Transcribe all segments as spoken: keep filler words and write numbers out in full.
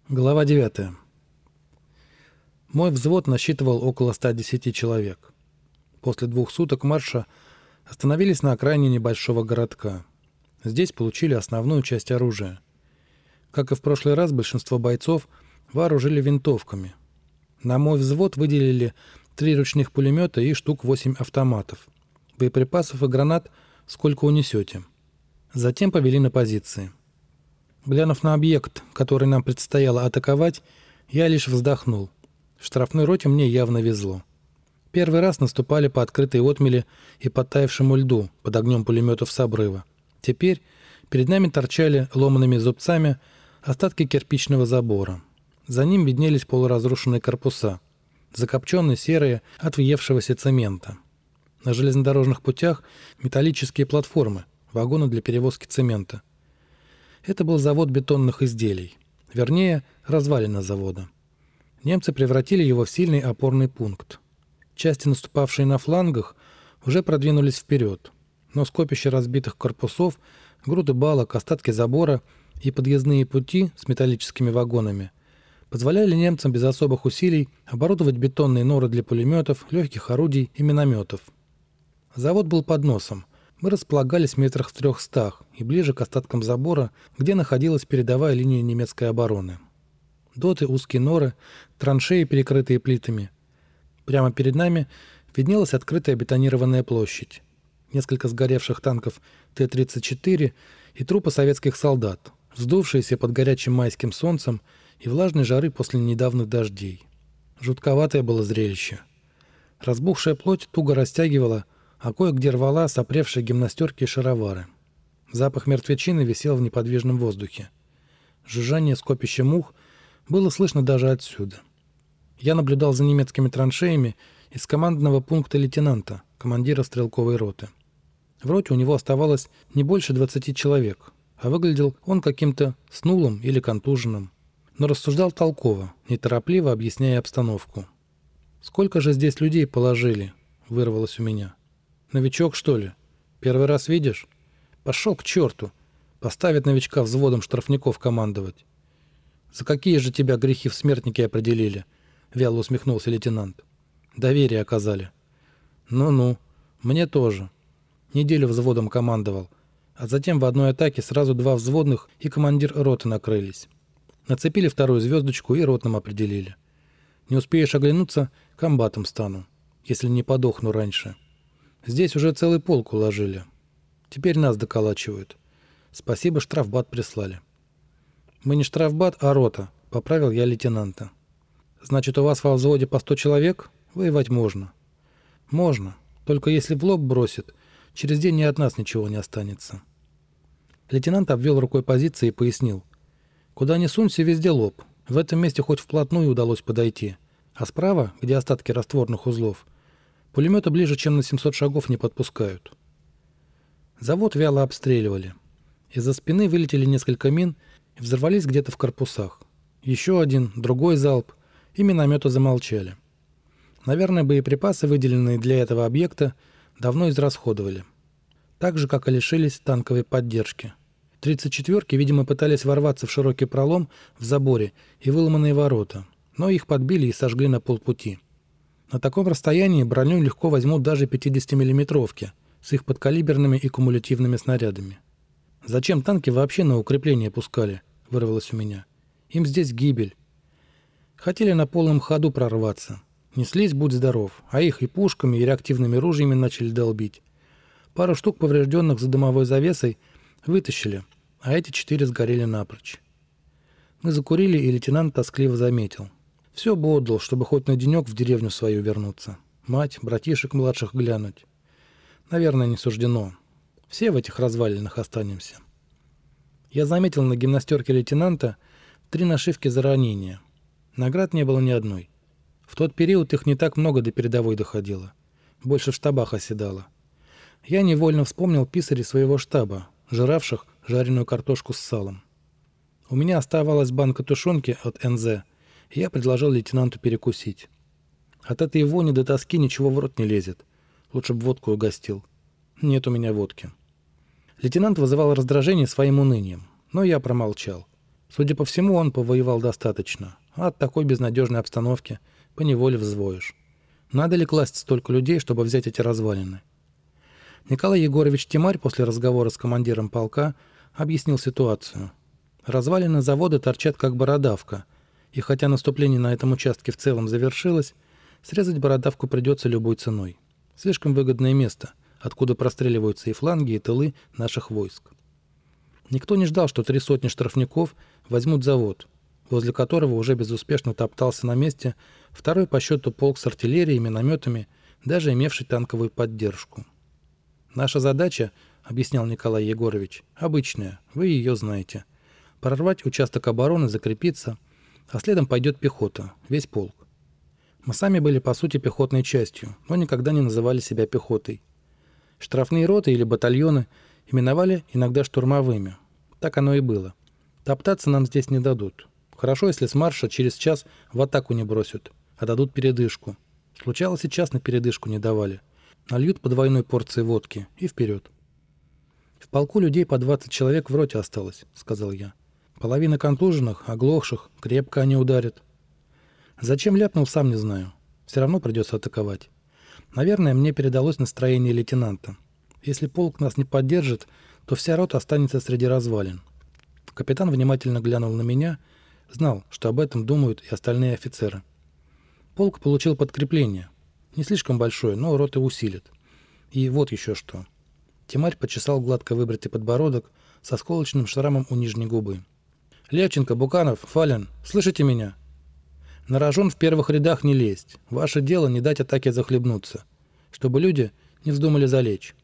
Глава девятая. Мой взвод насчитывал около ста десяти человек. После двух суток марша остановились на окраине небольшого городка. Здесь получили основную часть оружия. Как и в прошлый раз, большинство бойцов вооружили винтовками. На мой взвод выделили три ручных пулемета и штук восемь автоматов. Боеприпасов и гранат сколько унесете. Затем повели на позиции. Глянув на объект, который нам предстояло атаковать, я лишь вздохнул. В штрафной роте мне явно везло. Первый раз наступали по открытой отмели и подтаявшему льду под огнем пулеметов с обрыва. Теперь перед нами торчали ломаными зубцами остатки кирпичного забора. За ним виднелись полуразрушенные корпуса, закопченные серые от въевшегося цемента. На железнодорожных путях металлические платформы, вагоны для перевозки цемента. Это был завод бетонных изделий, вернее, развалина завода. Немцы превратили его в сильный опорный пункт. Части, наступавшие на флангах, уже продвинулись вперед, но скопище разбитых корпусов, груды балок, остатки забора и подъездные пути с металлическими вагонами позволяли немцам без особых усилий оборудовать бетонные норы для пулеметов, легких орудий и минометов. Завод был под носом. Мы располагались в метрах в трехстах и ближе к остаткам забора, где находилась передовая линия немецкой обороны. Доты, узкие норы, траншеи, перекрытые плитами. Прямо перед нами виднелась открытая бетонированная площадь. Несколько сгоревших танков Т тридцать четыре и трупы советских солдат, вздувшиеся под горячим майским солнцем и влажной жары после недавних дождей. Жутковатое было зрелище. Разбухшая плоть туго растягивала, а кое-где рвала сопревшие гимнастерки и шаровары. Запах мертвечины висел в неподвижном воздухе. Жужжание скопища мух было слышно даже отсюда. Я наблюдал за немецкими траншеями из командного пункта лейтенанта, командира стрелковой роты. В роте у него оставалось не больше двадцати человек, а выглядел он каким-то снулым или контуженным, но рассуждал толково, неторопливо объясняя обстановку. «Сколько же здесь людей положили?» — вырвалось у меня. «Новичок, что ли? Первый раз видишь? Пошел к черту! Поставят новичка взводом штрафников командовать». «За какие же тебя грехи в смертнике определили?» — вяло усмехнулся лейтенант. «Доверие оказали». «Ну-ну, мне тоже. Неделю взводом командовал, а затем в одной атаке сразу два взводных и командир роты накрылись. Нацепили вторую звездочку и ротным определили. Не успеешь оглянуться, комбатом стану, если не подохну раньше. Здесь уже целый полк уложили. Теперь нас доколачивают. Спасибо, штрафбат прислали». «Мы не штрафбат, а рота», — поправил я лейтенанта. «Значит, у вас во взводе по сто человек? Воевать можно». «Можно, только если в лоб бросит, через день ни от нас ничего не останется». Лейтенант обвел рукой позиции и пояснил. «Куда ни сунься, везде лоб. В этом месте хоть вплотную удалось подойти. А справа, где остатки растворных узлов, пулеметы ближе, чем на семьсот шагов не подпускают». Завод вяло обстреливали. Из-за спины вылетели несколько мин и взорвались где-то в корпусах. Еще один, другой залп, и минометы замолчали. Наверное, боеприпасы, выделенные для этого объекта, давно израсходовали. Так же, как и лишились танковой поддержки. тридцать четвёрки, видимо, пытались ворваться в широкий пролом в заборе и выломанные ворота, но их подбили и сожгли на полпути. На таком расстоянии броню легко возьмут даже пятидесятимиллиметровки с их подкалиберными и кумулятивными снарядами. «Зачем танки вообще на укрепление пускали?» — вырвалось у меня. «Им здесь гибель». Хотели на полном ходу прорваться. Неслись, будь здоров, а их и пушками, и реактивными ружьями начали долбить. Пару штук поврежденных за дымовой завесой вытащили, а эти четыре сгорели напрочь. Мы закурили, и лейтенант тоскливо заметил. Все бы отдал, чтобы хоть на денек в деревню свою вернуться. Мать, братишек младших глянуть. Наверное, не суждено. Все в этих развалинах останемся. Я заметил на гимнастерке лейтенанта три нашивки за ранения. Наград не было ни одной. В тот период их не так много до передовой доходило. Больше в штабах оседало. Я невольно вспомнил писарей своего штаба, жравших жареную картошку с салом. У меня оставалась банка тушенки от эн зэ, и я предложил лейтенанту перекусить. От этой вони до тоски ничего в рот не лезет. Лучше бы водку угостил. Нет у меня водки. Лейтенант вызывал раздражение своим унынием, но я промолчал. Судя по всему, он повоевал достаточно, а от такой безнадежной обстановки поневоле взвоишь. Надо ли класть столько людей, чтобы взять эти развалины? Николай Егорович Тимарь после разговора с командиром полка объяснил ситуацию. Развалины завода торчат как бородавка, и хотя наступление на этом участке в целом завершилось, срезать бородавку придется любой ценой. Слишком выгодное место, откуда простреливаются и фланги, и тылы наших войск. Никто не ждал, что три сотни штрафников возьмут завод, возле которого уже безуспешно топтался на месте второй по счету полк с артиллерией и минометами, даже имевший танковую поддержку. «Наша задача, — объяснял Николай Егорович, — обычная, вы ее знаете. Прорвать участок обороны, закрепиться, а следом пойдет пехота, весь полк. Мы сами были, по сути, пехотной частью, но никогда не называли себя пехотой. Штрафные роты или батальоны именовали иногда штурмовыми. Так оно и было. Топтаться нам здесь не дадут. Хорошо, если с марша через час в атаку не бросят, а дадут передышку. Случалось, и час на передышку не давали. Нальют по двойной порции водки и вперед. В полку людей по двадцать человек в роте осталось, — сказал я. Половина контуженных, оглохших, крепко они ударят. Зачем ляпнул, сам не знаю. Все равно придется атаковать. Наверное, мне передалось настроение лейтенанта. Если полк нас не поддержит, то вся рота останется среди развалин. Капитан внимательно глянул на меня, знал, что об этом думают и остальные офицеры. Полк получил подкрепление. Не слишком большое, но роты усилит. И вот еще что. Тимарь почесал гладко выбритый подбородок со сколочным шрамом у нижней губы. «Левченко, Буканов, Фалин, слышите меня? На рожон в первых рядах не лезть. Ваше дело не дать атаке захлебнуться, чтобы люди не вздумали залечь».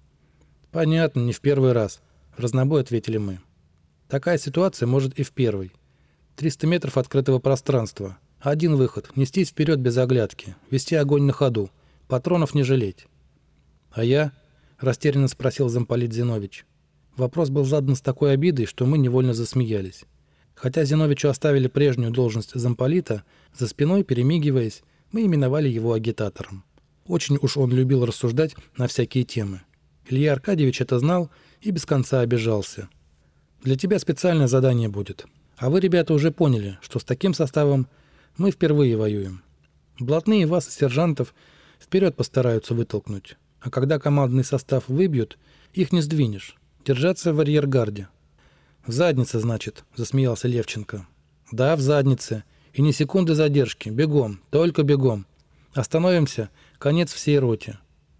«Понятно, не в первый раз», — в разнобой ответили мы. «Такая ситуация может и в первый. триста метров открытого пространства. Один выход — нестись вперед без оглядки, вести огонь на ходу, патронов не жалеть». «А я?» — растерянно спросил замполит Зинович. Вопрос был задан с такой обидой, что мы невольно засмеялись. Хотя Зиновичу оставили прежнюю должность замполита, за спиной, перемигиваясь, мы именовали его агитатором. Очень уж он любил рассуждать на всякие темы. Илья Аркадьевич это знал и без конца обижался. «Для тебя специальное задание будет. А вы, ребята, уже поняли, что с таким составом мы впервые воюем. Блатные вас, сержантов, вперед постараются вытолкнуть. А когда командный состав выбьют, их не сдвинешь. Держаться в арьергарде». «В заднице, значит», — засмеялся Левченко. «Да, в заднице. И ни секунды задержки. Бегом, только бегом. Остановимся, конец всей роте».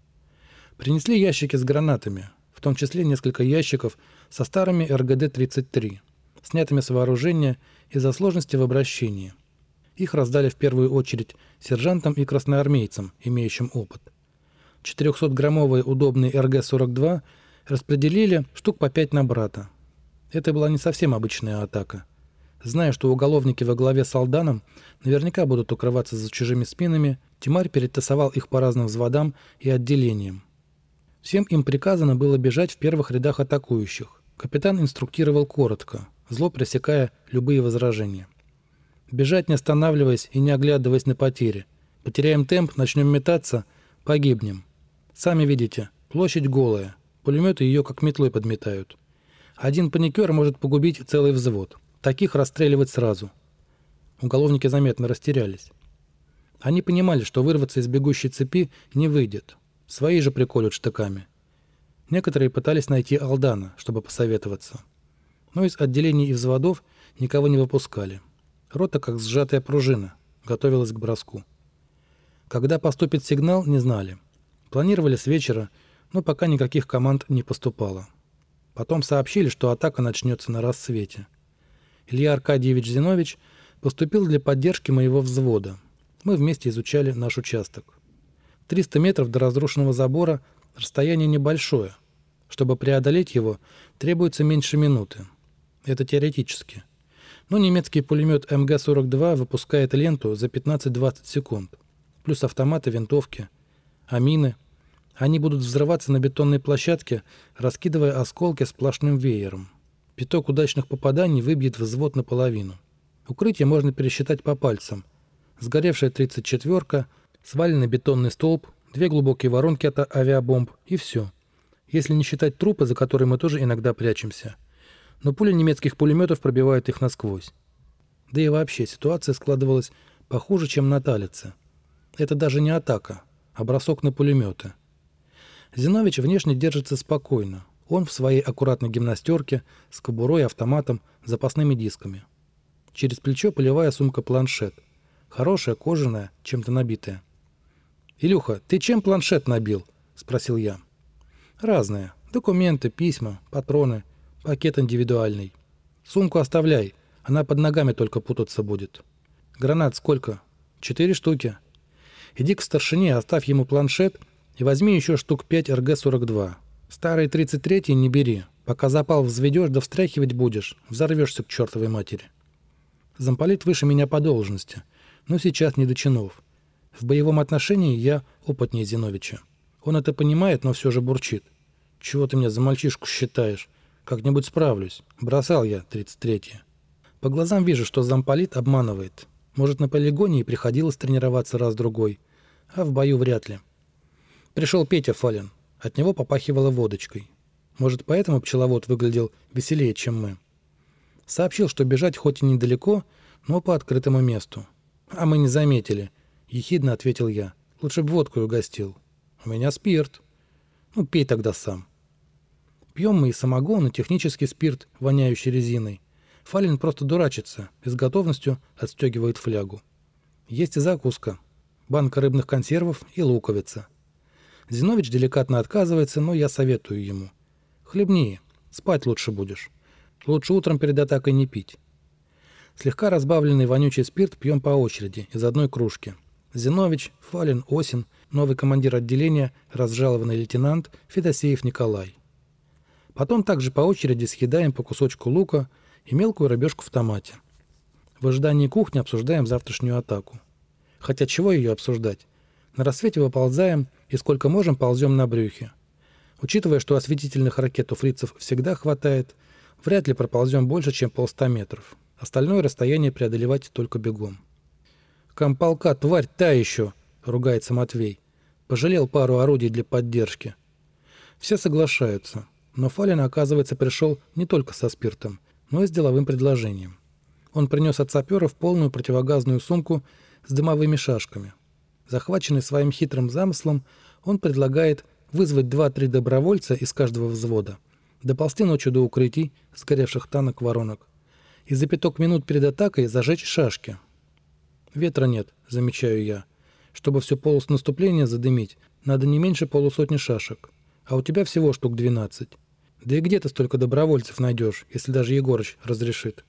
Принесли ящики с гранатами, в том числе несколько ящиков со старыми эр гэ дэ тридцать три, снятыми с вооружения из-за сложности в обращении. Их раздали в первую очередь сержантам и красноармейцам, имеющим опыт. четырехсотграммовые удобные эр гэ сорок два распределили штук по пять на брата. Это была не совсем обычная атака. Зная, что уголовники во главе с Алданом наверняка будут укрываться за чужими спинами, Тимарь перетасовал их по разным взводам и отделениям. Всем им приказано было бежать в первых рядах атакующих. Капитан инструктировал коротко, зло пресекая любые возражения. Бежать, не останавливаясь и не оглядываясь на потери. Потеряем темп, начнем метаться, погибнем. Сами видите, площадь голая, пулеметы ее как метлой подметают. Один паникер может погубить целый взвод. Таких расстреливать сразу. Уголовники заметно растерялись. Они понимали, что вырваться из бегущей цепи не выйдет. Свои же приколют штыками. Некоторые пытались найти Алдана, чтобы посоветоваться. Но из отделений и взводов никого не выпускали. Рота, как сжатая пружина, готовилась к броску. Когда поступит сигнал, не знали. Планировали с вечера, но пока никаких команд не поступало. Потом сообщили, что атака начнется на рассвете. Илья Аркадьевич Зинович поступил для поддержки моего взвода. Мы вместе изучали наш участок. триста метров до разрушенного забора — расстояние небольшое. Чтобы преодолеть его, требуется меньше минуты. Это теоретически. Но немецкий пулемет эм гэ сорок два выпускает ленту за пятнадцать-двадцать секунд. Плюс автоматы, винтовки. А мины? Они будут взрываться на бетонной площадке, раскидывая осколки сплошным веером. Пяток удачных попаданий выбьет взвод наполовину. Укрытие можно пересчитать по пальцам. Сгоревшая тридцать четвёрка, сваленный бетонный столб, две глубокие воронки от авиабомб и все. Если не считать трупы, за которые мы тоже иногда прячемся. но пули немецких пулеметов пробивают их насквозь. Да и вообще ситуация складывалась похуже, чем на Талице. Это даже не атака, а бросок на пулеметы. Зинович внешне держится спокойно. Он в своей аккуратной гимнастерке с кобурой, автоматом, запасными дисками. Через плечо полевая сумка-планшет. Хорошая, кожаная, чем-то набитая. «Илюха, ты чем планшет набил?» – спросил я. «Разные. Документы, письма, патроны, пакет индивидуальный. Сумку оставляй, она под ногами только путаться будет. Гранат сколько? Четыре штуки. Иди к старшине, оставь ему планшет и возьми еще штук пять эр гэ сорок два. Старый тридцать третий не бери. Пока запал взведешь да встряхивать будешь, взорвешься к чертовой матери. Замполит выше меня по должности, но сейчас не до чинов. В боевом отношении я опытнее Зиновича. Он это понимает, но все же бурчит. Чего ты меня за мальчишку считаешь? Как-нибудь справлюсь. Бросал я тридцать третий. По глазам вижу, что замполит обманывает. Может, на полигоне и приходилось тренироваться раз-другой, а в бою вряд ли. Пришел Петя Фалин. От него попахивало водочкой. Может, поэтому пчеловод выглядел веселее, чем мы. Сообщил, что бежать хоть и недалеко, но по открытому месту. А мы не заметили. Ехидно ответил я. Лучше б водку угостил. У меня спирт. Ну, пей тогда сам. Пьем мы и самогон, и технический спирт, воняющий резиной. Фалин просто дурачится и с готовностью отстегивает флягу. Есть и закуска. Банка рыбных консервов и луковица. Зинович деликатно отказывается, но я советую ему. Хлебни, спать лучше будешь. Лучше утром перед атакой не пить. Слегка разбавленный вонючий спирт пьем по очереди, из одной кружки. Зинович, Фалин, Осин, новый командир отделения, разжалованный лейтенант Федосеев Николай. Потом также по очереди съедаем по кусочку лука и мелкую рыбешку в томате. В ожидании кухни обсуждаем завтрашнюю атаку. Хотя чего ее обсуждать? На рассвете выползаем и сколько можем ползем на брюхе. Учитывая, что осветительных ракет у фрицев всегда хватает, вряд ли проползем больше, чем полста метров. Остальное расстояние преодолевать только бегом. «Комполка, тварь та еще!» — ругается Матвей. Пожалел пару орудий для поддержки. Все соглашаются, но Фалин, оказывается, пришел не только со спиртом, но и с деловым предложением. Он принес от саперов полную противогазную сумку с дымовыми шашками. Захваченный своим хитрым замыслом, он предлагает вызвать два-три добровольца из каждого взвода, доползти ночью до укрытий, сгоревших танок-воронок, и за пяток минут перед атакой зажечь шашки. Ветра нет, замечаю я. Чтобы все полуснаступление задымить, надо не меньше полусотни шашек, а у тебя всего штук двенадцать. Да и где ты столько добровольцев найдешь, если даже Егорыч разрешит?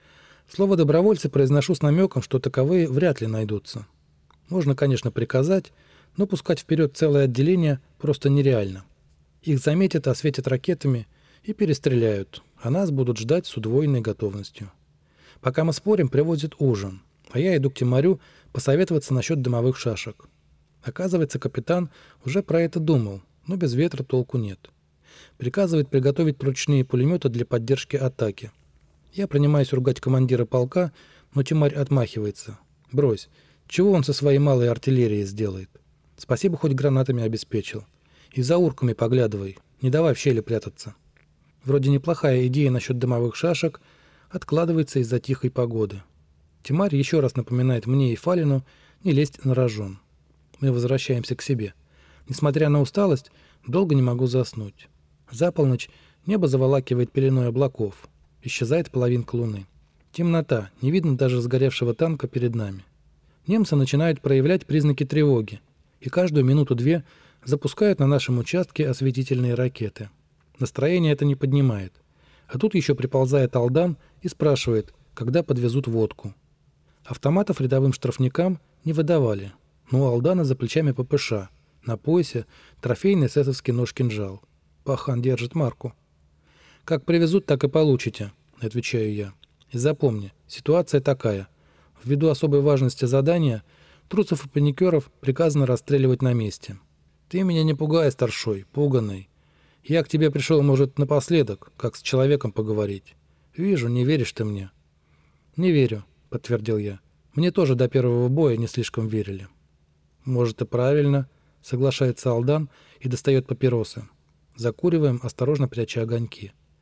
Слово «добровольцы» произношу с намеком, что таковые вряд ли найдутся. Можно, конечно, приказать, но пускать вперед целое отделение просто нереально. Их заметят, осветят ракетами и перестреляют, а нас будут ждать с удвоенной готовностью. Пока мы спорим, привозят ужин, а я иду к Тимарю посоветоваться насчет дымовых шашек. Оказывается, капитан уже про это думал, но без ветра толку нет. Приказывает приготовить ручные пулеметы для поддержки атаки. Я принимаюсь ругать командира полка, но Тимарь отмахивается. Брось, чего он со своей малой артиллерией сделает? Спасибо, хоть гранатами обеспечил. И за урками поглядывай, не давай в щели прятаться. Вроде неплохая идея насчет дымовых шашек откладывается из-за тихой погоды. Тимарь еще раз напоминает мне и Фалину не лезть на рожон. Мы возвращаемся к себе. Несмотря на усталость, долго не могу заснуть. За полночь небо заволакивает пеленой облаков. Исчезает половинка луны. Темнота, не видно даже сгоревшего танка перед нами. Немцы начинают проявлять признаки тревоги, и каждую минуту-две запускают на нашем участке осветительные ракеты. Настроение это не поднимает. А тут еще приползает Алдан и спрашивает, когда подвезут водку. Автоматов рядовым штрафникам не выдавали, но у Алдана за плечами пэ пэ ша, на поясе трофейный эсэсовский нож-кинжал. Пахан держит марку. «Как привезут, так и получите», — отвечаю я. «И запомни, ситуация такая. Ввиду особой важности задания, трусов и паникеров приказано расстреливать на месте. Ты меня не пугай, старшой, пуганый. Я к тебе пришел, может, напоследок, как с человеком поговорить. Вижу, не веришь ты мне». «Не верю», — подтвердил я. «Мне тоже до первого боя не слишком верили». «Может, и правильно», — соглашается Алдан и достает папиросы. Закуриваем, осторожно пряча огоньки.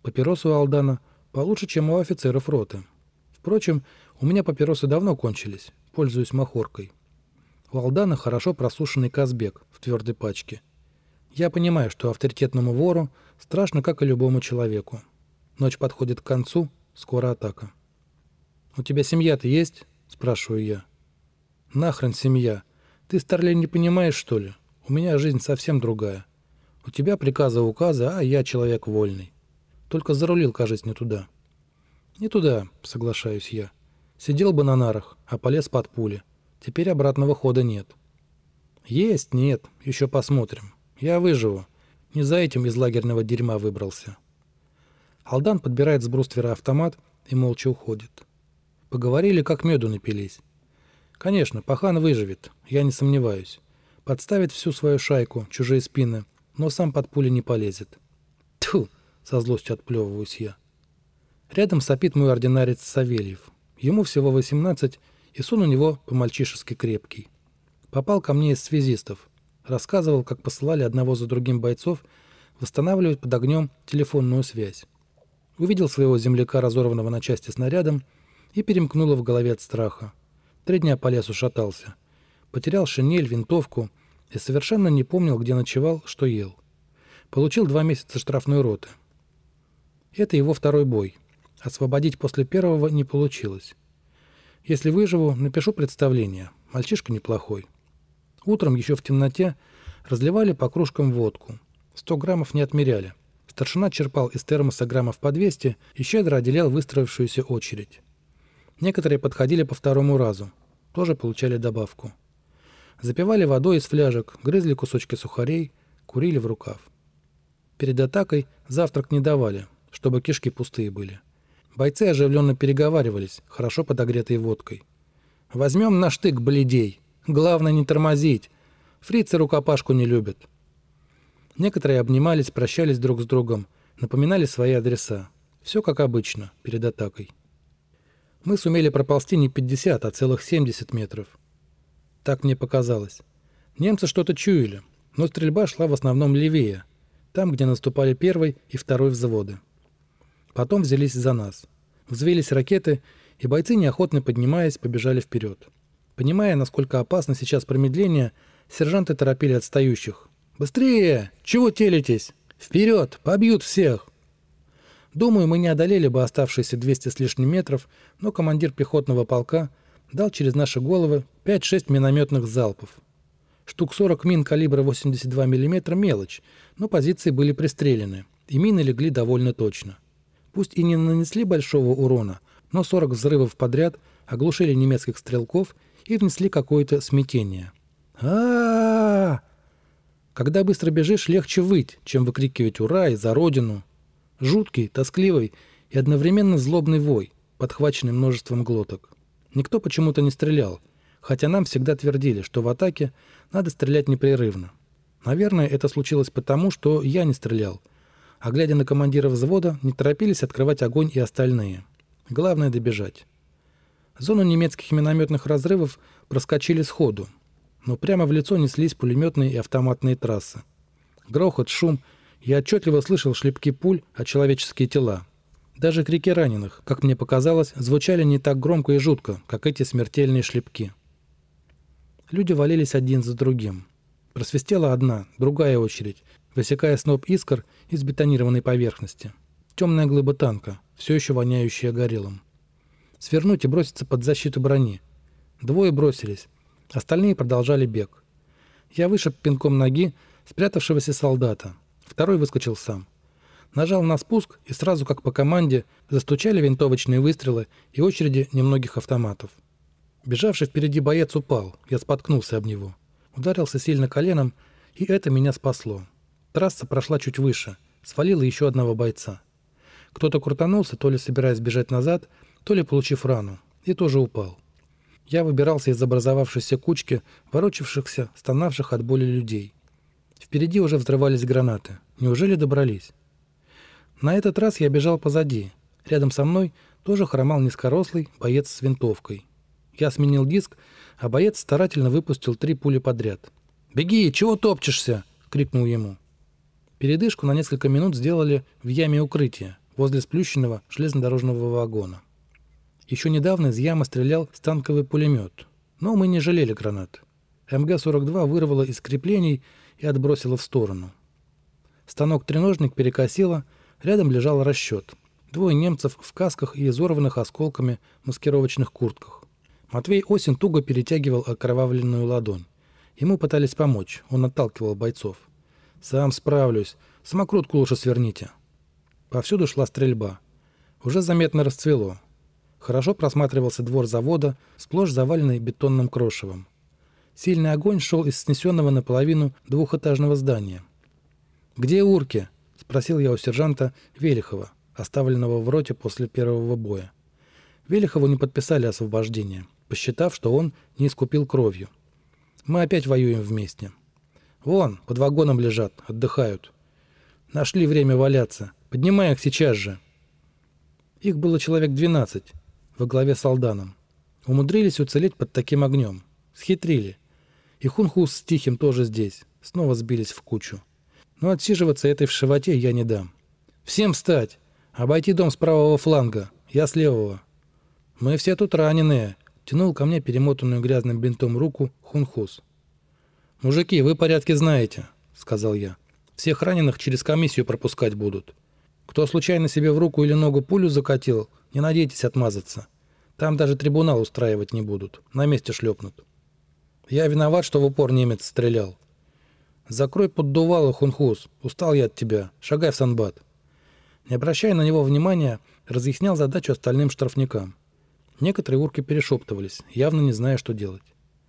Папиросы у Алдана получше, чем у офицеров роты. Впрочем, у меня папиросы давно кончились, пользуюсь махоркой. У Алдана хорошо просушенный казбек в твердой пачке. Я понимаю, что авторитетному вору страшно, как и любому человеку. Ночь подходит к концу, скоро атака. «У тебя семья-то есть?» – спрашиваю я. «Нахрен семья? Ты, старлей, не понимаешь, что ли? У меня жизнь совсем другая. У тебя приказы-указы, а я человек вольный. Только зарулил, кажется, не туда». «Не туда», — соглашаюсь я. «Сидел бы на нарах, а полез под пули. Теперь обратного хода нет». «Есть, нет, еще посмотрим. Я выживу. Не за этим из лагерного дерьма выбрался». Алдан подбирает с бруствера автомат и молча уходит. Поговорили, как меду напились. Конечно, пахан выживет, я не сомневаюсь. Подставит всю свою шайку, чужие спины, но сам под пули не полезет. Тьфу, со злостью отплевываюсь я. Рядом сопит мой ординарец Савельев. Ему всего восемнадцать, и сон у него по-мальчишески крепкий. Попал ко мне из связистов. Рассказывал, как посылали одного за другим бойцов восстанавливать под огнем телефонную связь. Увидел своего земляка, разорванного на части снарядом, и перемкнуло в голове от страха. Три дня по лесу шатался. Потерял шинель, винтовку и совершенно не помнил, где ночевал, что ел. Получил два месяца штрафной роты. Это его второй бой. Освободить после первого не получилось. Если выживу, напишу представление. Мальчишка неплохой. Утром еще в темноте разливали по кружкам водку. Сто граммов не отмеряли. Старшина черпал из термоса граммов по двести и щедро отделял выстроившуюся очередь. Некоторые подходили по второму разу. Тоже получали добавку. Запивали водой из фляжек, грызли кусочки сухарей, курили в рукав. Перед атакой завтрак не давали, чтобы кишки пустые были. Бойцы оживленно переговаривались, хорошо подогретой водкой. «Возьмем на штык, блядей! Главное не тормозить! Фрицы рукопашку не любят!» Некоторые обнимались, прощались друг с другом, напоминали свои адреса. Все как обычно, перед атакой. Мы сумели проползти не пятьдесят, а целых семьдесят метров. Так мне показалось. Немцы что-то чуяли, но стрельба шла в основном левее, там, где наступали первый и второй взводы. Потом взялись за нас. Взвелись ракеты, и бойцы, неохотно поднимаясь, побежали вперед. Понимая, насколько опасно сейчас промедление, сержанты торопили отстающих. «Быстрее! Чего телитесь? Вперед! Побьют всех!» Думаю, мы не одолели бы оставшиеся двести с лишним метров, но командир пехотного полка дал через наши головы пять-шесть минометных залпов. Штук сорок мин калибра восемьдесят два миллиметра мелочь, но позиции были пристрелены, и мины легли довольно точно. Пусть и не нанесли большого урона, но сорок взрывов подряд оглушили немецких стрелков и внесли какое-то смятение. а Когда быстро бежишь, легче выть, чем выкрикивать «Ура!» и «За Родину!». Жуткий, тоскливый и одновременно злобный вой, подхваченный множеством глоток. Никто почему-то не стрелял, хотя нам всегда твердили, что в атаке надо стрелять непрерывно. Наверное, это случилось потому, что я не стрелял, а глядя на командира взвода, не торопились открывать огонь и остальные. Главное — добежать. Зону немецких минометных разрывов проскочили сходу, но прямо в лицо неслись пулеметные и автоматные трассы. Грохот, шум, я отчетливо слышал шлепки пуль о человеческие тела. Даже крики раненых, как мне показалось, звучали не так громко и жутко, как эти смертельные шлепки. Люди валились один за другим. Просвистела одна, другая очередь, высекая сноп искр из бетонированной поверхности. Темная глыба танка, все еще воняющая горелым. Свернуть и броситься под защиту брони. Двое бросились, остальные продолжали бег. Я вышиб пинком ноги спрятавшегося солдата. Второй выскочил сам. Нажал на спуск, и сразу, как по команде, застучали винтовочные выстрелы и очереди немногих автоматов. Бежавший впереди боец упал, я споткнулся об него. Ударился сильно коленом, и это меня спасло. Трасса прошла чуть выше, свалила еще одного бойца. Кто-то крутанулся, то ли собираясь бежать назад, то ли получив рану, и тоже упал. Я выбирался из образовавшейся кучки, ворочавшихся, стонавших от боли людей. Впереди уже взрывались гранаты. Неужели добрались? На этот раз я бежал позади. Рядом со мной тоже хромал низкорослый боец с винтовкой. Я сменил диск, а боец старательно выпустил три пули подряд. «Беги! Чего топчешься?» — крикнул ему. Передышку на несколько минут сделали в яме укрытия, возле сплющенного железнодорожного вагона. Еще недавно из ямы стрелял станковый пулемет, но мы не жалели гранат. эм гэ сорок два вырвало из креплений и отбросило в сторону. Станок-треножник перекосило, рядом лежал расчет. Двое немцев в касках и изорванных осколками маскировочных куртках. Матвей Осин туго перетягивал окровавленную ладонь. Ему пытались помочь, он отталкивал бойцов. «Сам справлюсь. Самокрутку лучше сверните». Повсюду шла стрельба. Уже заметно расцвело. Хорошо просматривался двор завода, сплошь заваленный бетонным крошевом. Сильный огонь шел из снесенного наполовину двухэтажного здания. «Где урки?» — спросил я у сержанта Велихова, оставленного в роте после первого боя. Велихову не подписали освобождение, посчитав, что он не искупил кровью. Мы опять воюем вместе. Вон, под вагоном лежат, отдыхают. Нашли время валяться. Поднимай их сейчас же. Их было человек двенадцать, во главе с Алданом. Умудрились уцелеть под таким огнем. Схитрили. И Хунхус с Тихим тоже здесь. Снова сбились в кучу. Но отсиживаться этой в животе я не дам. Всем встать! Обойти дом с правого фланга. Я с левого. Мы все тут раненые. Тянул ко мне перемотанную грязным бинтом руку Хунхус. «Мужики, вы порядки знаете», — сказал я. «Всех раненых через комиссию пропускать будут. Кто случайно себе в руку или ногу пулю закатил, не надейтесь отмазаться. Там даже трибунал устраивать не будут. На месте шлепнут. Я виноват, что в упор немец стрелял. Закрой поддувало, Хунхус. Устал я от тебя. Шагай в санбат». Не обращая на него внимания, разъяснял задачу остальным штрафникам. Некоторые урки перешептывались, явно не зная, что делать.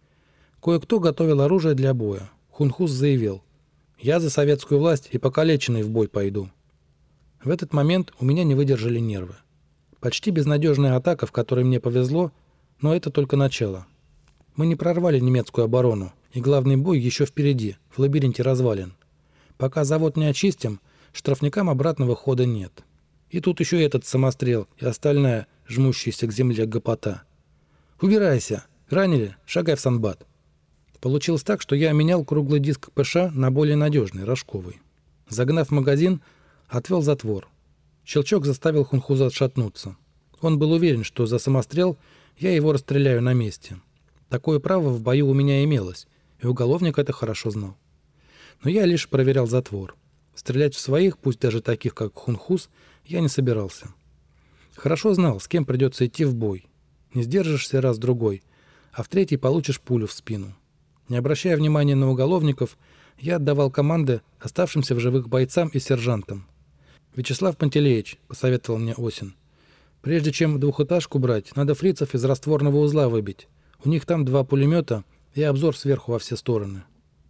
Кое-кто готовил оружие для боя. Хунхус заявил: «Я за советскую власть и покалеченный в бой пойду». В этот момент у меня не выдержали нервы. Почти безнадежная атака, в которой мне повезло, но это только начало. Мы не прорвали немецкую оборону, и главный бой еще впереди, в лабиринте развалин. Пока завод не очистим, штрафникам обратного хода нет. И тут еще этот самострел и остальная, жмущаяся к земле гопота. «Убирайся! Ранили? Шагай в санбат!» Получилось так, что я менял круглый диск ПШ на более надежный, рожковый. Загнав магазин, отвел затвор. Щелчок заставил Хунхуза отшатнуться. Он был уверен, что за самострел я его расстреляю на месте. Такое право в бою у меня имелось, и уголовник это хорошо знал. Но я лишь проверял затвор. Стрелять в своих, пусть даже таких, как Хунхуз, я не собирался. Хорошо знал, с кем придется идти в бой. Не сдержишься раз-другой, а в третий получишь пулю в спину. Не обращая внимания на уголовников, я отдавал команды оставшимся в живых бойцам и сержантам. «Вячеслав Пантелеич», — посоветовал мне Осин, — «прежде чем двухэтажку брать, надо фрицев из растворного узла выбить. У них там два пулемета и обзор сверху во все стороны».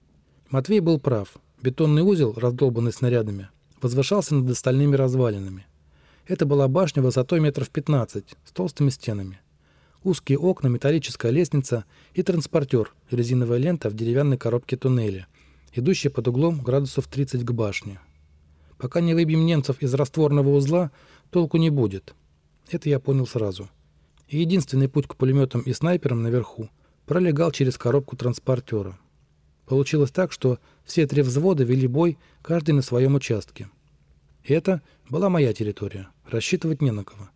Матвей был прав. Бетонный узел, раздолбанный снарядами, возвышался над остальными развалинами. Это была башня высотой метров пятнадцать, с толстыми стенами. Узкие окна, металлическая лестница и транспортер, резиновая лента в деревянной коробке туннеля, идущая под углом градусов тридцать к башне. Пока не выбьем немцев из растворного узла, толку не будет. Это я понял сразу. И единственный путь к пулеметам и снайперам наверху пролегал через коробку транспортера. Получилось так, что все три взвода вели бой, каждый на своем участке. И это была моя территория, рассчитывать не на кого.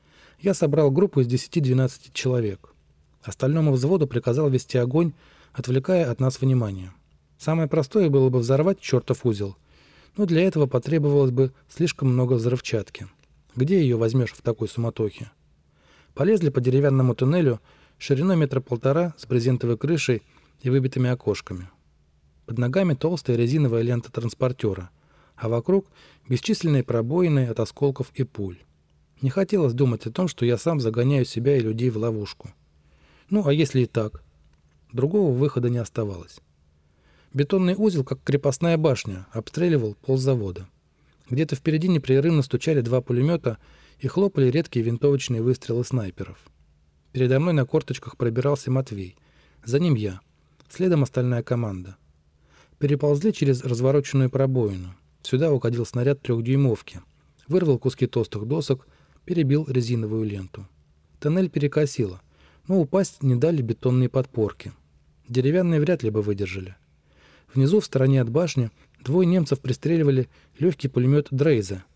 Я собрал группу из десяти-двенадцати человек. Остальному взводу приказал вести огонь, отвлекая от нас внимание. Самое простое было бы взорвать чертов узел, но для этого потребовалось бы слишком много взрывчатки. Где ее возьмешь в такой суматохе? Полезли по деревянному туннелю шириной метра полтора с брезентовой крышей и выбитыми окошками. Под ногами толстая резиновая лента транспортера, а вокруг бесчисленные пробоины от осколков и пуль. Не хотелось думать о том, что я сам загоняю себя и людей в ловушку. Ну, а если и так? Другого выхода не оставалось. Бетонный узел, как крепостная башня, обстреливал ползавода. Где-то впереди непрерывно стучали два пулемета и хлопали редкие винтовочные выстрелы снайперов. Передо мной на корточках пробирался Матвей. За ним я. Следом остальная команда. Переползли через развороченную пробоину. Сюда угодил снаряд трехдюймовки. Вырвал куски толстых досок, перебил резиновую ленту. Тоннель перекосило, но упасть не дали бетонные подпорки. Деревянные вряд ли бы выдержали. Внизу, в стороне от башни, двое немцев пристреливали легкий пулемет Дрейза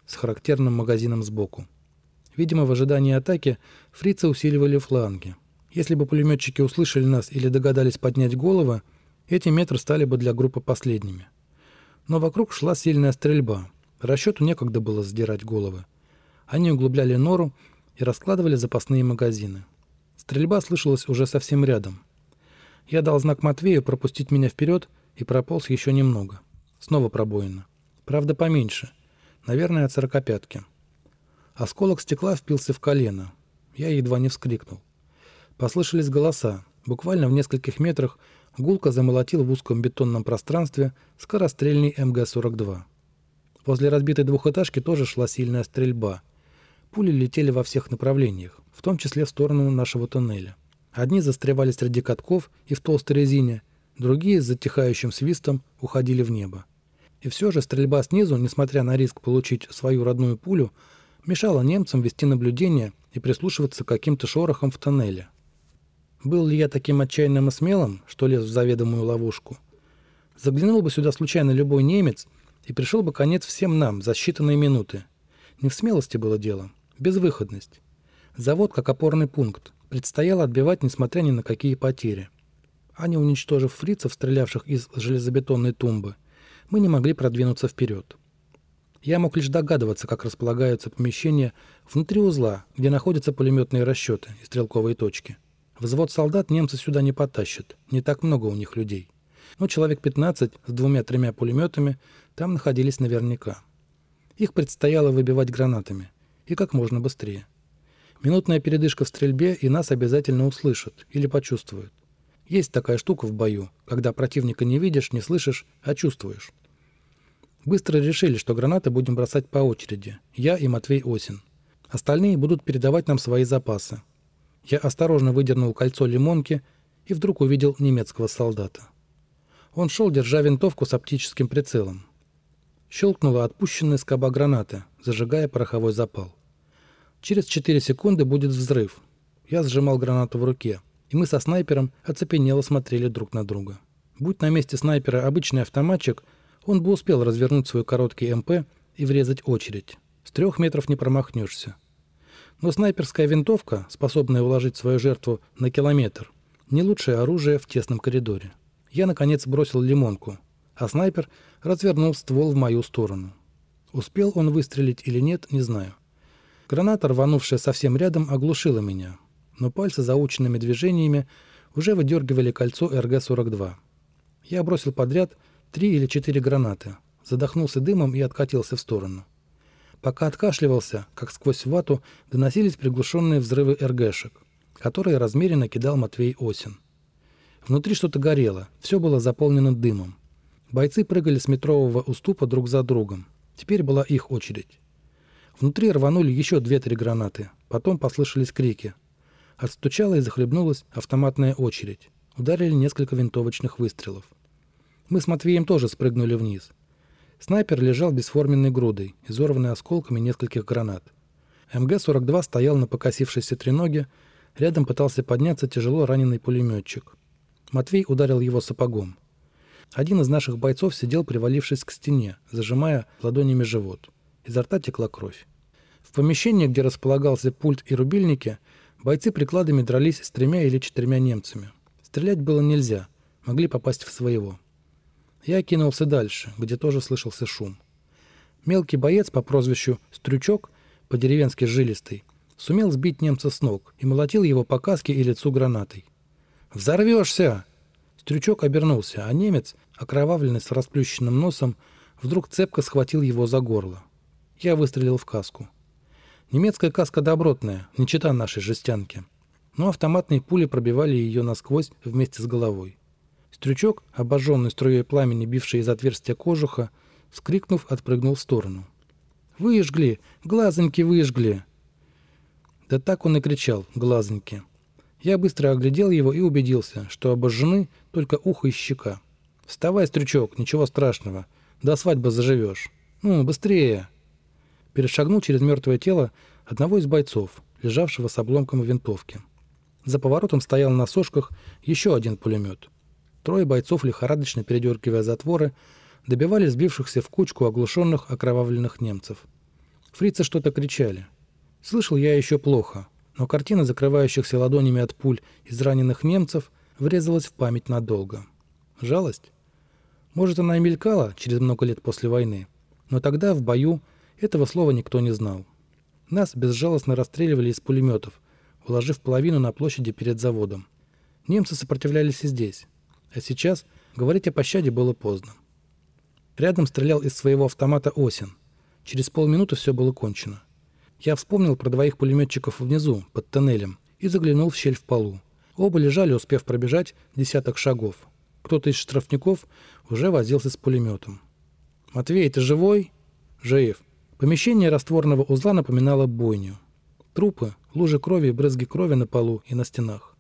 с характерным магазином сбоку. Видимо, в ожидании атаки фрицы усиливали фланги. Если бы пулеметчики услышали нас или догадались поднять головы, эти метры стали бы для группы последними. Но вокруг шла сильная стрельба. Расчету некогда было сдирать головы. Они углубляли нору и раскладывали запасные магазины. Стрельба слышалась уже совсем рядом. Я дал знак Матвею пропустить меня вперед и прополз еще немного. Снова пробоина. Правда, поменьше. Наверное, от сорокопятки. Осколок стекла впился в колено. Я едва не вскрикнул. Послышались голоса. Буквально в нескольких метрах гулко замолотил в узком бетонном пространстве скорострельный эм гэ сорок два. Возле разбитой двухэтажки тоже шла сильная стрельба. Пули летели во всех направлениях, в том числе в сторону нашего туннеля. Одни застревали среди катков и в толстой резине, другие с затихающим свистом уходили в небо. И все же стрельба снизу, несмотря на риск получить свою родную пулю, мешала немцам вести наблюдение и прислушиваться к каким-то шорохам в тоннеле. Был ли я таким отчаянным и смелым, что лез в заведомую ловушку? Заглянул бы сюда случайно любой немец, и пришел бы конец всем нам за считанные минуты. Не в смелости было дело, безвыходность. Завод как опорный пункт, предстояло отбивать, несмотря ни на какие потери. А не уничтожив фрицев, стрелявших из железобетонной тумбы, мы не могли продвинуться вперед. Я мог лишь догадываться, как располагаются помещения внутри узла, где находятся пулеметные расчеты и стрелковые точки. Взвод солдат немцы сюда не потащат, не так много у них людей. Но человек пятнадцать с двумя-тремя пулеметами там находились наверняка. Их предстояло выбивать гранатами, и как можно быстрее. Минутная передышка в стрельбе, и нас обязательно услышат или почувствуют. Есть такая штука в бою, когда противника не видишь, не слышишь, а чувствуешь. Быстро решили, что гранаты будем бросать по очереди, я и Матвей Осин. Остальные будут передавать нам свои запасы. Я осторожно выдернул кольцо лимонки и вдруг увидел немецкого солдата. Он шел, держа винтовку с оптическим прицелом. Щелкнула отпущенная скоба гранаты, зажигая пороховой запал. Через четыре секунды будет взрыв. Я сжимал гранату в руке, и мы со снайпером оцепенело смотрели друг на друга. Будь на месте снайпера обычный автоматчик, он бы успел развернуть свой короткий эм пэ и врезать очередь. С трех метров не промахнешься. Но снайперская винтовка, способная уложить свою жертву на километр, не лучшее оружие в тесном коридоре. Я, наконец, бросил лимонку, а снайпер развернул ствол в мою сторону. Успел он выстрелить или нет, не знаю. Граната, рванувшая совсем рядом, оглушила меня, но пальцы заученными движениями уже выдергивали кольцо эр гэ сорок два. Я бросил подряд три или четыре гранаты, задохнулся дымом и откатился в сторону. Пока откашливался, как сквозь вату, доносились приглушенные взрывы эр гэшек, которые размеренно кидал Матвей Осин. Внутри что-то горело, все было заполнено дымом. Бойцы прыгали с метрового уступа друг за другом. Теперь была их очередь. Внутри рванули еще две-три гранаты, потом послышались крики. Отстучала и захлебнулась автоматная очередь. Ударили несколько винтовочных выстрелов. Мы с Матвеем тоже спрыгнули вниз. Снайпер лежал бесформенной грудой, изорванной осколками нескольких гранат. эм гэ сорок два стоял на покосившейся треноге, рядом пытался подняться тяжело раненый пулеметчик. Матвей ударил его сапогом. Один из наших бойцов сидел, привалившись к стене, зажимая ладонями живот. Изо рта текла кровь. В помещении, где располагался пульт и рубильники, бойцы прикладами дрались с тремя или четырьмя немцами. Стрелять было нельзя, могли попасть в своего. Я кинулся дальше, где тоже слышался шум. Мелкий боец по прозвищу Стрючок, по-деревенски жилистый, сумел сбить немца с ног и молотил его по каске и лицу гранатой. «Взорвешься!» Стрючок обернулся, а немец, окровавленный с расплющенным носом, вдруг цепко схватил его за горло. Я выстрелил в каску. Немецкая каска добротная, не чета нашей жестянки. Но автоматные пули пробивали ее насквозь вместе с головой. Стрючок, обожженный струей пламени, бивший из отверстия кожуха, вскрикнув, отпрыгнул в сторону. «Выжгли! Глазоньки выжгли!» Да так он и кричал «глазоньки». Я быстро оглядел его и убедился, что обожжены только ухо и щека. «Вставай, Стрючок, ничего страшного. До свадьбы заживешь. Ну, быстрее!» Перешагнул через мертвое тело одного из бойцов, лежавшего с обломком винтовки. За поворотом стоял на сошках еще один пулемет. Трое бойцов, лихорадочно передергивая затворы, добивали сбившихся в кучку оглушенных окровавленных немцев. Фрицы что-то кричали. Слышал я еще плохо, но картина закрывающихся ладонями от пуль израненных немцев врезалась в память надолго. Жалость? Может, она и мелькала через много лет после войны, но тогда в бою этого слова никто не знал. Нас безжалостно расстреливали из пулеметов, уложив половину на площади перед заводом. Немцы сопротивлялись и здесь, а сейчас говорить о пощаде было поздно. Рядом стрелял из своего автомата Осин. Через полминуты все было кончено. Я вспомнил про двоих пулеметчиков внизу, под тоннелем, и заглянул в щель в полу. Оба лежали, успев пробежать десяток шагов. Кто-то из штрафников уже возился с пулеметом. «Матвей, ты живой?» «Жив». Помещение растворного узла напоминало бойню. Трупы, лужи крови и брызги крови на полу и на стенах.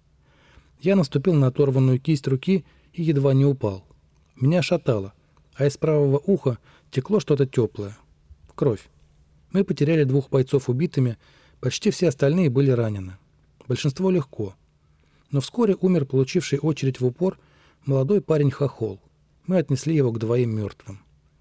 Я наступил на оторванную кисть руки и едва не упал. Меня шатало, а из правого уха текло что-то теплое. Кровь. Мы потеряли двух бойцов убитыми, почти все остальные были ранены. Большинство легко. Но вскоре умер получивший очередь в упор молодой парень-хохол. Мы отнесли его к двоим мертвым.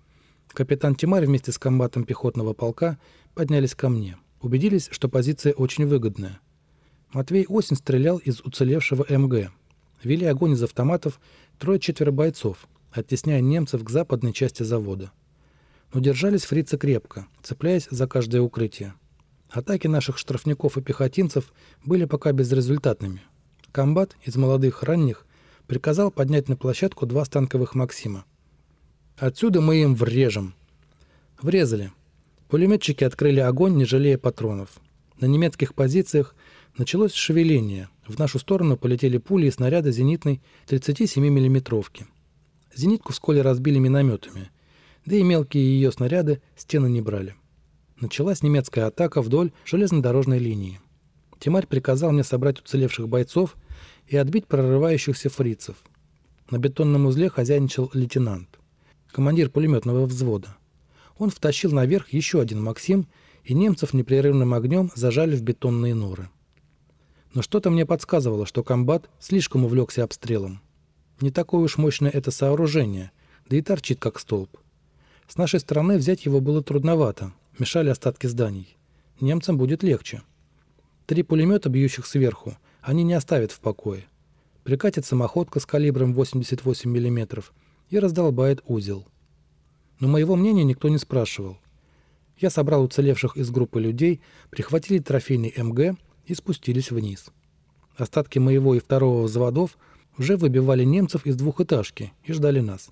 Капитан Тимарь вместе с комбатом пехотного полка поднялись ко мне. Убедились, что позиция очень выгодная. Матвей Осин стрелял из уцелевшего эм гэ. Вели огонь из автоматов трое-четверо бойцов, оттесняя немцев к западной части завода. Но держались фрицы крепко, цепляясь за каждое укрытие. Атаки наших штрафников и пехотинцев были пока безрезультатными. Комбат из молодых ранних приказал поднять на площадку два станковых «Максима». «Отсюда мы им врежем». Врезали. Пулеметчики открыли огонь, не жалея патронов. На немецких позициях началось шевеление. В нашу сторону полетели пули и снаряды зенитной тридцатисемимиллиметровки. Зенитку вскоре разбили минометами, да и мелкие ее снаряды стены не брали. Началась немецкая атака вдоль железнодорожной линии. Тимарь приказал мне собрать уцелевших бойцов и отбить прорывающихся фрицев. На бетонном узле хозяйничал лейтенант, командир пулеметного взвода. Он втащил наверх еще один «Максим», и немцев непрерывным огнем зажали в бетонные норы. Но что-то мне подсказывало, что комбат слишком увлекся обстрелом. Не такое уж мощное это сооружение, да и торчит как столб. С нашей стороны взять его было трудновато, мешали остатки зданий. Немцам будет легче. Три пулемета, бьющих сверху, они не оставят в покое. Прикатит самоходка с калибром восемьдесят восемь миллиметров и раздолбает узел. Но моего мнения никто не спрашивал. Я собрал уцелевших из группы людей, прихватили трофейный эм гэ и спустились вниз. Остатки моего и второго взводов уже выбивали немцев из двухэтажки и ждали нас.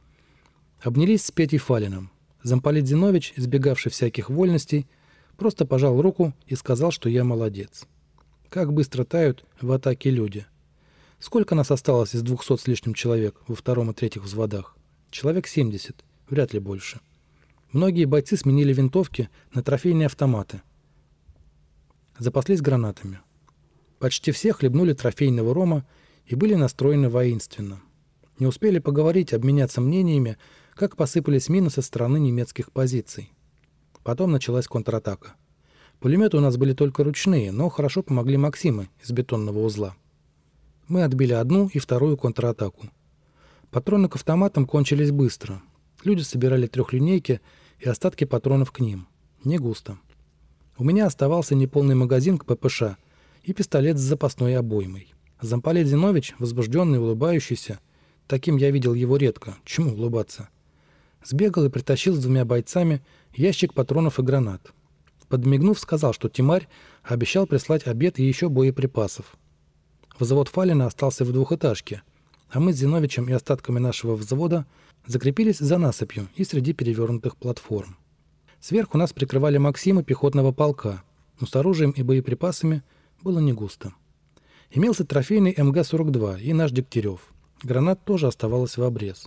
Обнялись с Петей Фалиным. Замполит Зинович, избегавший всяких вольностей, просто пожал руку и сказал, что я молодец. Как быстро тают в атаке люди. Сколько нас осталось из двухсот с лишним человек во втором и третьих взводах? Человек семьдесят, вряд ли больше. Многие бойцы сменили винтовки на трофейные автоматы. Запаслись гранатами. Почти все хлебнули трофейного рома и были настроены воинственно. Не успели поговорить, обменяться мнениями, как посыпались мины со стороны немецких позиций. Потом началась контратака. Пулеметы у нас были только ручные, но хорошо помогли «Максимы» из бетонного узла. Мы отбили одну и вторую контратаку. Патроны к автоматам кончились быстро. Люди собирали трехлинейки и остатки патронов к ним. Не густо. У меня оставался неполный магазин к пэ пэ ша и пистолет с запасной обоймой. Замполит Зинович, возбужденный, улыбающийся, таким я видел его редко, чему улыбаться, сбегал и притащил с двумя бойцами ящик патронов и гранат. Подмигнув, сказал, что Тимарь обещал прислать обед и еще боеприпасов. Взвод Фалина остался в двухэтажке, а мы с Зиновичем и остатками нашего взвода закрепились за насыпью и среди перевернутых платформ. Сверху нас прикрывали «Максимы» пехотного полка, но с оружием и боеприпасами было не густо. Имелся трофейный эм гэ сорок два и наш Дегтярев. Гранат тоже оставалось в обрез.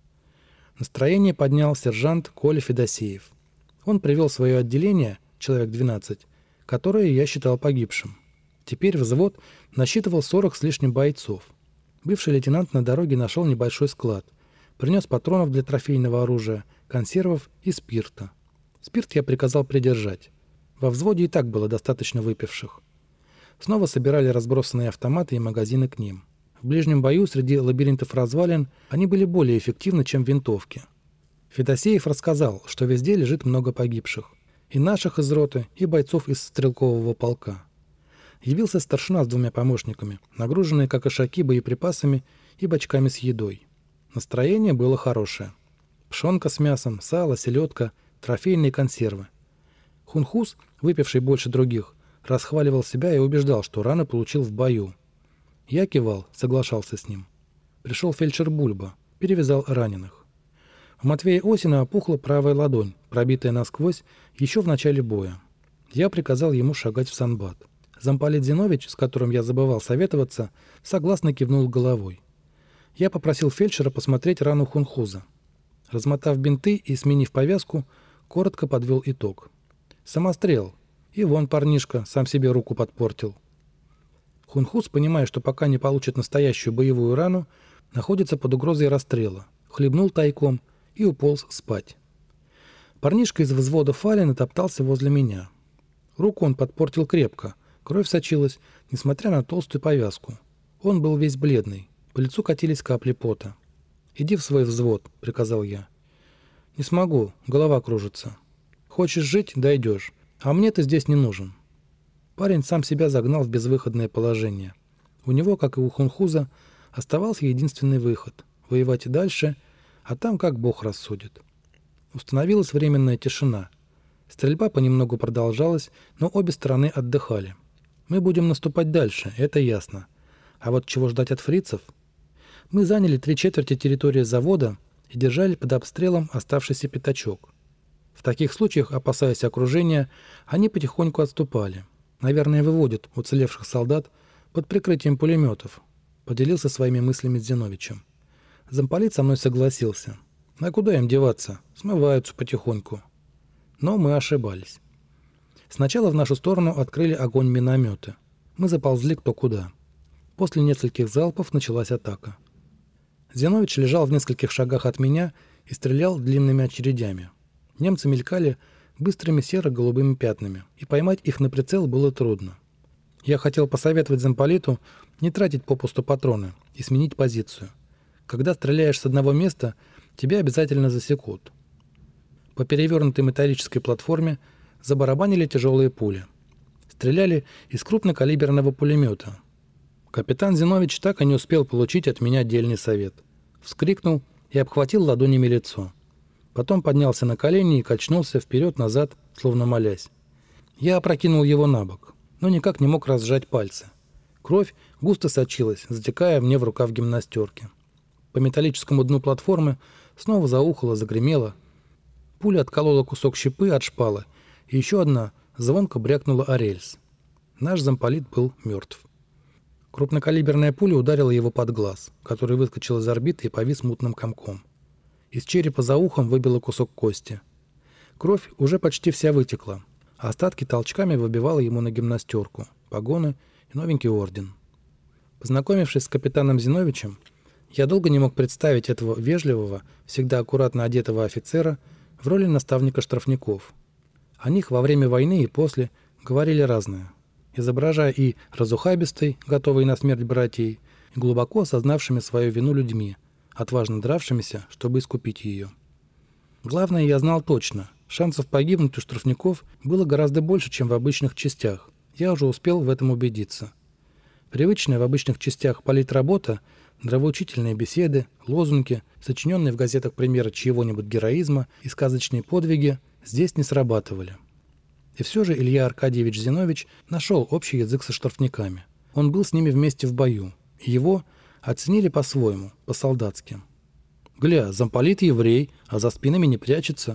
Настроение поднял сержант Коля Федосеев. Он привел свое отделение, человек двенадцать, которое я считал погибшим. Теперь взвод насчитывал сорок с лишним бойцов. Бывший лейтенант на дороге нашел небольшой склад. Принес патронов для трофейного оружия, консервов и спирта. Спирт я приказал придержать. Во взводе и так было достаточно выпивших. Снова собирали разбросанные автоматы и магазины к ним. В ближнем бою среди лабиринтов развалин они были более эффективны, чем винтовки. Федосеев рассказал, что везде лежит много погибших. И наших из роты, и бойцов из стрелкового полка. Явился старшина с двумя помощниками, нагруженные как ишаки боеприпасами и бочками с едой. Настроение было хорошее. Пшенка с мясом, сало, селедка, трофейные консервы. Хунхуз, выпивший больше других, расхваливал себя и убеждал, что раны получил в бою. Я кивал, соглашался с ним. Пришел фельдшер Бульба, перевязал раненых. У Матвея Осина опухла правая ладонь, пробитая насквозь еще в начале боя. Я приказал ему шагать в санбат. Замполит Зинович, с которым я забывал советоваться, согласно кивнул головой. Я попросил фельдшера посмотреть рану Хунхуза. Размотав бинты и сменив повязку, коротко подвел итог. Самострел. И вон парнишка сам себе руку подпортил. Хунхуз, понимая, что пока не получит настоящую боевую рану, находится под угрозой расстрела, хлебнул тайком и уполз спать. Парнишка из взвода Фали натоптался возле меня. Руку он подпортил крепко, кровь сочилась, несмотря на толстую повязку. Он был весь бледный, по лицу катились капли пота. «Иди в свой взвод», — приказал я. «Не смогу, голова кружится. Хочешь жить — дойдешь, а мне ты здесь не нужен». Парень сам себя загнал в безвыходное положение. У него, как и у Хунхуза, оставался единственный выход — воевать и дальше, а там как Бог рассудит. Установилась временная тишина. Стрельба понемногу продолжалась, но обе стороны отдыхали. Мы будем наступать дальше, это ясно. А вот чего ждать от фрицев? Мы заняли три четверти территории завода и держали под обстрелом оставшийся пятачок. В таких случаях, опасаясь окружения, они потихоньку отступали. Наверное, выводят уцелевших солдат под прикрытием пулеметов, поделился своими мыслями с Зиновичем. Замполит со мной согласился. А куда им деваться? Смываются потихоньку. Но мы ошибались. Сначала в нашу сторону открыли огонь минометы. Мы заползли кто куда. После нескольких залпов началась атака. Зинович лежал в нескольких шагах от меня и стрелял длинными очередями. Немцы мелькали быстрыми серо-голубыми пятнами, и поймать их на прицел было трудно. Я хотел посоветовать замполиту не тратить попусту патроны и сменить позицию. Когда стреляешь с одного места, тебя обязательно засекут. По перевернутой металлической платформе забарабанили тяжелые пули. Стреляли из крупнокалиберного пулемета. Капитан Зинович так и не успел получить от меня дельный совет. Вскрикнул и обхватил ладонями лицо. Потом поднялся на колени и качнулся вперед-назад, словно молясь. Я опрокинул его на бок, но никак не мог разжать пальцы. Кровь густо сочилась, затекая мне в рукав гимнастерки. По металлическому дну платформы снова заухало, загремело. Пуля отколола кусок щепы от шпалы, и еще одна звонко брякнула о рельс. Наш замполит был мертв. Крупнокалиберная пуля ударила его под глаз, который выскочил из орбиты и повис мутным комком. Из черепа за ухом выбило кусок кости. Кровь уже почти вся вытекла, а остатки толчками выбивала ему на гимнастерку, погоны и новенький орден. Познакомившись с капитаном Зиновичем, я долго не мог представить этого вежливого, всегда аккуратно одетого офицера в роли наставника штрафников. О них во время войны и после говорили разное, изображая и разухабистой, готовой на смерть братьей, и глубоко осознавшими свою вину людьми, отважно дравшимися, чтобы искупить ее. Главное, я знал точно, шансов погибнуть у штрафников было гораздо больше, чем в обычных частях. Я уже успел в этом убедиться. Привычная в обычных частях политработа, нравоучительные беседы, лозунги, сочиненные в газетах примеры чьего-нибудь героизма и сказочные подвиги здесь не срабатывали. И все же Илья Аркадьевич Зинович нашел общий язык со штрафниками. Он был с ними вместе в бою, и его оценили по-своему, по-солдатски. Гля, замполит еврей, а за спинами не прячется.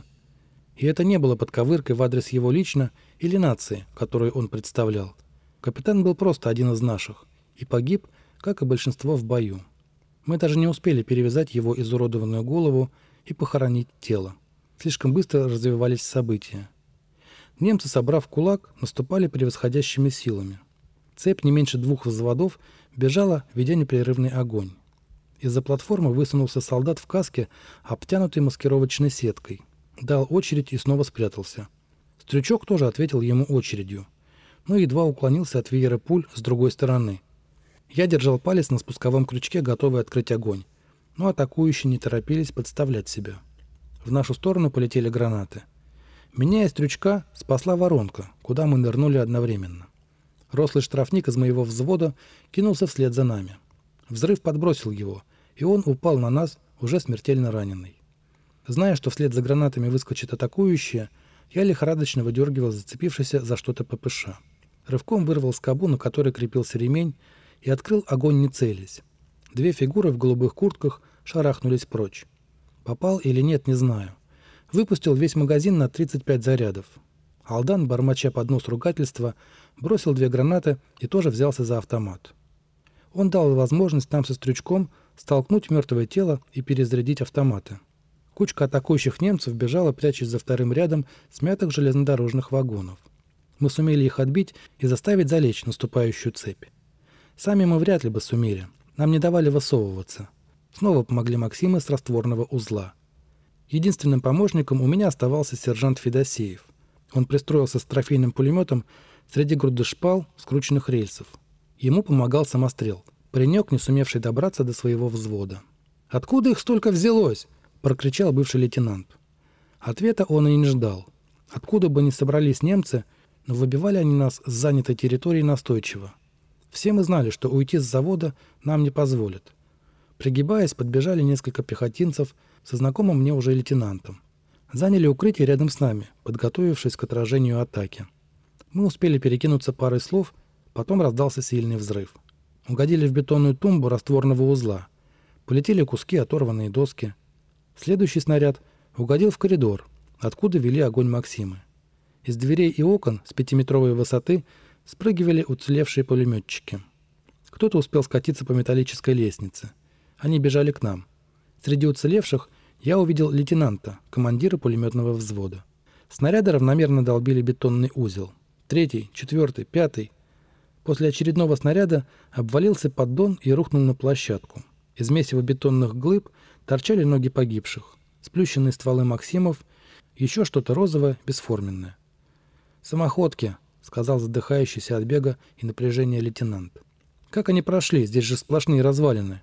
И это не было подковыркой в адрес его лично или нации, которую он представлял. Капитан был просто один из наших и погиб, как и большинство в бою. Мы даже не успели перевязать его изуродованную голову и похоронить тело. Слишком быстро развивались события. Немцы, собрав кулак, наступали превосходящими силами. Цепь не меньше двух взводов бежала, ведя непрерывный огонь. Из-за платформы высунулся солдат в каске, обтянутый маскировочной сеткой. Дал очередь и снова спрятался. Стрючок тоже ответил ему очередью, но едва уклонился от веера пуль с другой стороны. Я держал палец на спусковом крючке, готовый открыть огонь, но атакующие не торопились подставлять себя. В нашу сторону полетели гранаты. Меня и Стрючка спасла воронка, куда мы нырнули одновременно. Рослый штрафник из моего взвода кинулся вслед за нами. Взрыв подбросил его, и он упал на нас, уже смертельно раненый. Зная, что вслед за гранатами выскочит атакующие, я лихорадочно выдергивал зацепившийся за что-то ППШ. Рывком вырвал скобу, на которой крепился ремень, и открыл огонь, не целясь. Две фигуры в голубых куртках шарахнулись прочь. Попал или нет, не знаю. Выпустил весь магазин на тридцать пять зарядов. Алдан, бормоча под нос ругательства, бросил две гранаты и тоже взялся за автомат. Он дал возможность нам со Стрючком столкнуть мертвое тело и перезарядить автоматы. Кучка атакующих немцев бежала, прячась за вторым рядом смятых железнодорожных вагонов. Мы сумели их отбить и заставить залечь наступающую цепь. Сами мы вряд ли бы сумели. Нам не давали высовываться. Снова помогли Максимы с растворного узла. Единственным помощником у меня оставался сержант Федосеев. Он пристроился с трофейным пулеметом среди груды шпал, скрученных рельсов. Ему помогал самострел, паренек, не сумевший добраться до своего взвода. «Откуда их столько взялось?» – прокричал бывший лейтенант. Ответа он и не ждал. Откуда бы ни собрались немцы, но выбивали они нас с занятой территории настойчиво. Все мы знали, что уйти с завода нам не позволят. Пригибаясь, подбежали несколько пехотинцев со знакомым мне уже лейтенантом. Заняли укрытие рядом с нами, подготовившись к отражению атаки. Мы успели перекинуться парой слов, потом раздался сильный взрыв. Угодили в бетонную тумбу растворного узла. Полетели куски, оторванные доски. Следующий снаряд угодил в коридор, откуда вели огонь Максимы. Из дверей и окон с пятиметровой высоты спрыгивали уцелевшие пулеметчики. Кто-то успел скатиться по металлической лестнице. Они бежали к нам. Среди уцелевших я увидел лейтенанта, командира пулеметного взвода. Снаряды равномерно долбили бетонный узел. Третий, четвертый, пятый. После очередного снаряда обвалился поддон и рухнул на площадку. Из месива бетонных глыб торчали ноги погибших, сплющенные стволы Максимов, еще что-то розовое, бесформенное. «Самоходки», — сказал задыхающийся от бега и напряжения лейтенант. «Как они прошли? Здесь же сплошные развалины.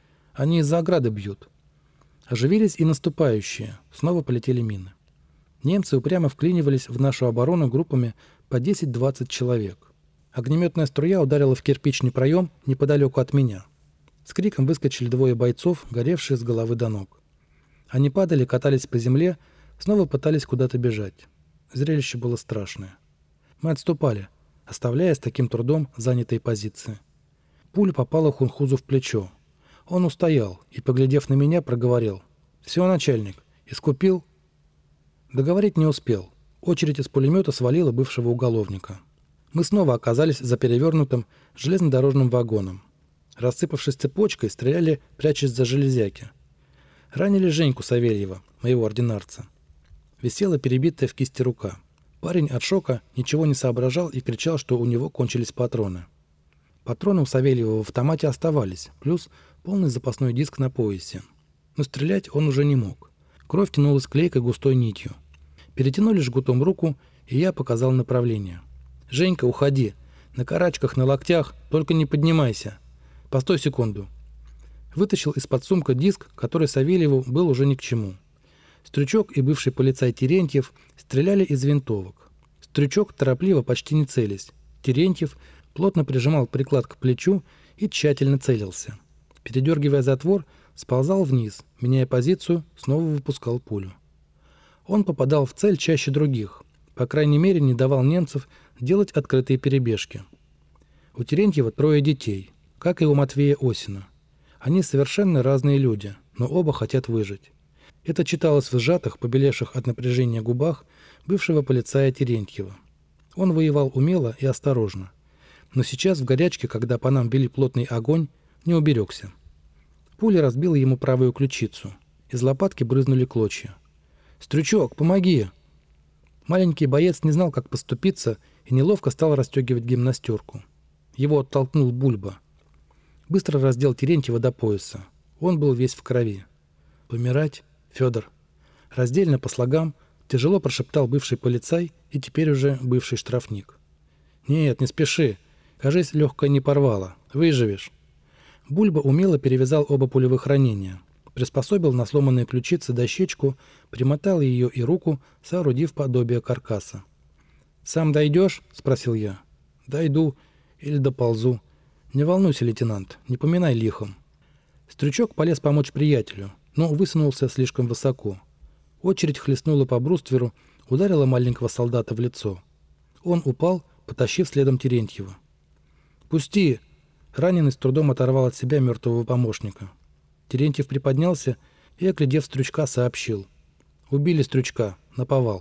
Они из-за ограды бьют». Оживились и наступающие. Снова полетели мины. Немцы упрямо вклинивались в нашу оборону группами по десять-двадцать человек. Огнеметная струя ударила в кирпичный проем неподалеку от меня. С криком выскочили двое бойцов, горевшие с головы до ног. Они падали, катались по земле, снова пытались куда-то бежать. Зрелище было страшное. Мы отступали, оставляя с таким трудом занятые позиции. Пуля попала Хунхузу в плечо. Он устоял и, поглядев на меня, проговорил: «Все, начальник, искупил?» Договорить не успел. Очередь из пулемета свалила бывшего уголовника. Мы снова оказались за перевернутым железнодорожным вагоном. Рассыпавшись цепочкой, стреляли, прячась за железяки. Ранили Женьку Савельева, моего ординарца. Висела перебитая в кисти рука. Парень от шока ничего не соображал и кричал, что у него кончились патроны. Патроны у Савельева в автомате оставались, плюс полный запасной диск на поясе. Но стрелять он уже не мог. Кровь тянулась клейкой густой нитью. Перетянули жгутом руку, и я показал направление. «Женька, уходи! На карачках, на локтях, только не поднимайся! Постой секунду!» Вытащил из-под сумка диск, который Савельеву был уже ни к чему. Стрючок и бывший полицай Терентьев стреляли из винтовок. Стрючок торопливо, почти не целясь. Терентьев плотно прижимал приклад к плечу и тщательно целился. Передергивая затвор, сползал вниз, меняя позицию, снова выпускал пулю. Он попадал в цель чаще других, по крайней мере не давал немцев делать открытые перебежки. У Терентьева трое детей, как и у Матвея Осина. Они совершенно разные люди, но оба хотят выжить. Это читалось в сжатых, побелевших от напряжения губах бывшего полицая Терентьева. Он воевал умело и осторожно. Но сейчас в горячке, когда по нам вели плотный огонь, не уберегся. Пуля разбила ему правую ключицу. Из лопатки брызнули клочья. «Стрючок, помоги!» Маленький боец не знал, как поступиться, и неловко стал расстегивать гимнастерку. Его оттолкнул Бульба. Быстро раздел Терентьева до пояса. Он был весь в крови. «Помирать, Федор?» Раздельно по слогам тяжело прошептал бывший полицай и теперь уже бывший штрафник. «Нет, не спеши. Кажись, легкое не порвало. Выживешь». Бульба умело перевязал оба пулевых ранения. приспособил на сломанные ключицы дощечку, примотал ее и руку, соорудив подобие каркаса. «Сам дойдешь?» — спросил я. «Дойду или доползу. Не волнуйся, лейтенант, не поминай лихом». Стручок полез помочь приятелю, но высунулся слишком высоко. Очередь хлестнула по брустверу, ударила маленького солдата в лицо. Он упал, потащив следом Терентьева. «Пусти!» Раненый с трудом оторвал от себя мертвого помощника. Терентьев приподнялся и, оглядев Стручка, сообщил. «Убили Стручка. Наповал.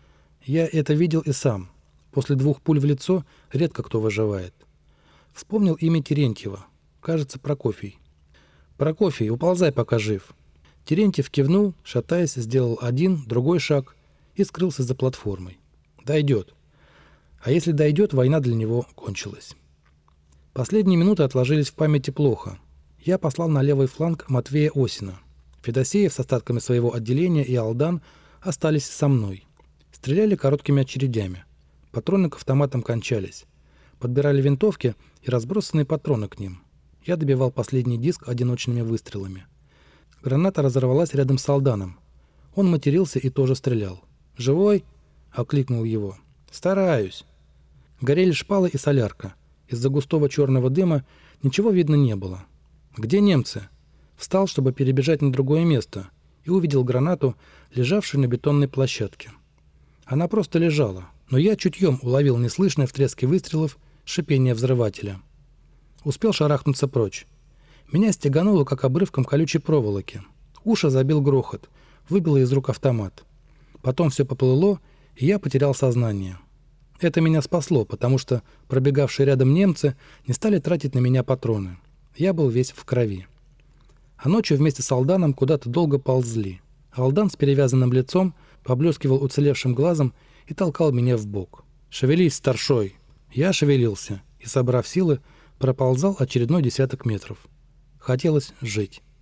Я это видел и сам. После двух пуль в лицо редко кто выживает». Вспомнил имя Терентьева. Кажется, Прокофий. «Прокофий, уползай, пока жив». Терентьев кивнул, шатаясь, сделал один, другой шаг и скрылся за платформой. Дойдет. А если дойдет, война для него кончилась. Последние минуты отложились в памяти плохо. Я послал на левый фланг Матвея Осина. Федосеев с остатками своего отделения и Алдан остались со мной. Стреляли короткими очередями. Патроны к автоматам кончались. Подбирали винтовки и разбросанные патроны к ним. Я добивал последний диск одиночными выстрелами. Граната разорвалась рядом с Алданом. Он матерился и тоже стрелял. «Живой?» — окликнул его. «Стараюсь». Горели шпалы и солярка. Из-за густого черного дыма ничего видно не было. «Где немцы?» Встал, чтобы перебежать на другое место, и увидел гранату, лежавшую на бетонной площадке. Она просто лежала, но я чутьем уловил неслышное в треске выстрелов шипение взрывателя. Успел шарахнуться прочь. Меня стегануло, как обрывком колючей проволоки. Уши забил грохот, выбило из рук автомат. Потом все поплыло, и я потерял сознание. Это меня спасло, потому что пробегавшие рядом немцы не стали тратить на меня патроны. Я был весь в крови. А ночью вместе с Алданом куда-то долго ползли. Алдан с перевязанным лицом поблескивал уцелевшим глазом и толкал меня в бок. «Шевелись, старшой!» Я шевелился и, собрав силы, проползал очередной десяток метров. Хотелось жить.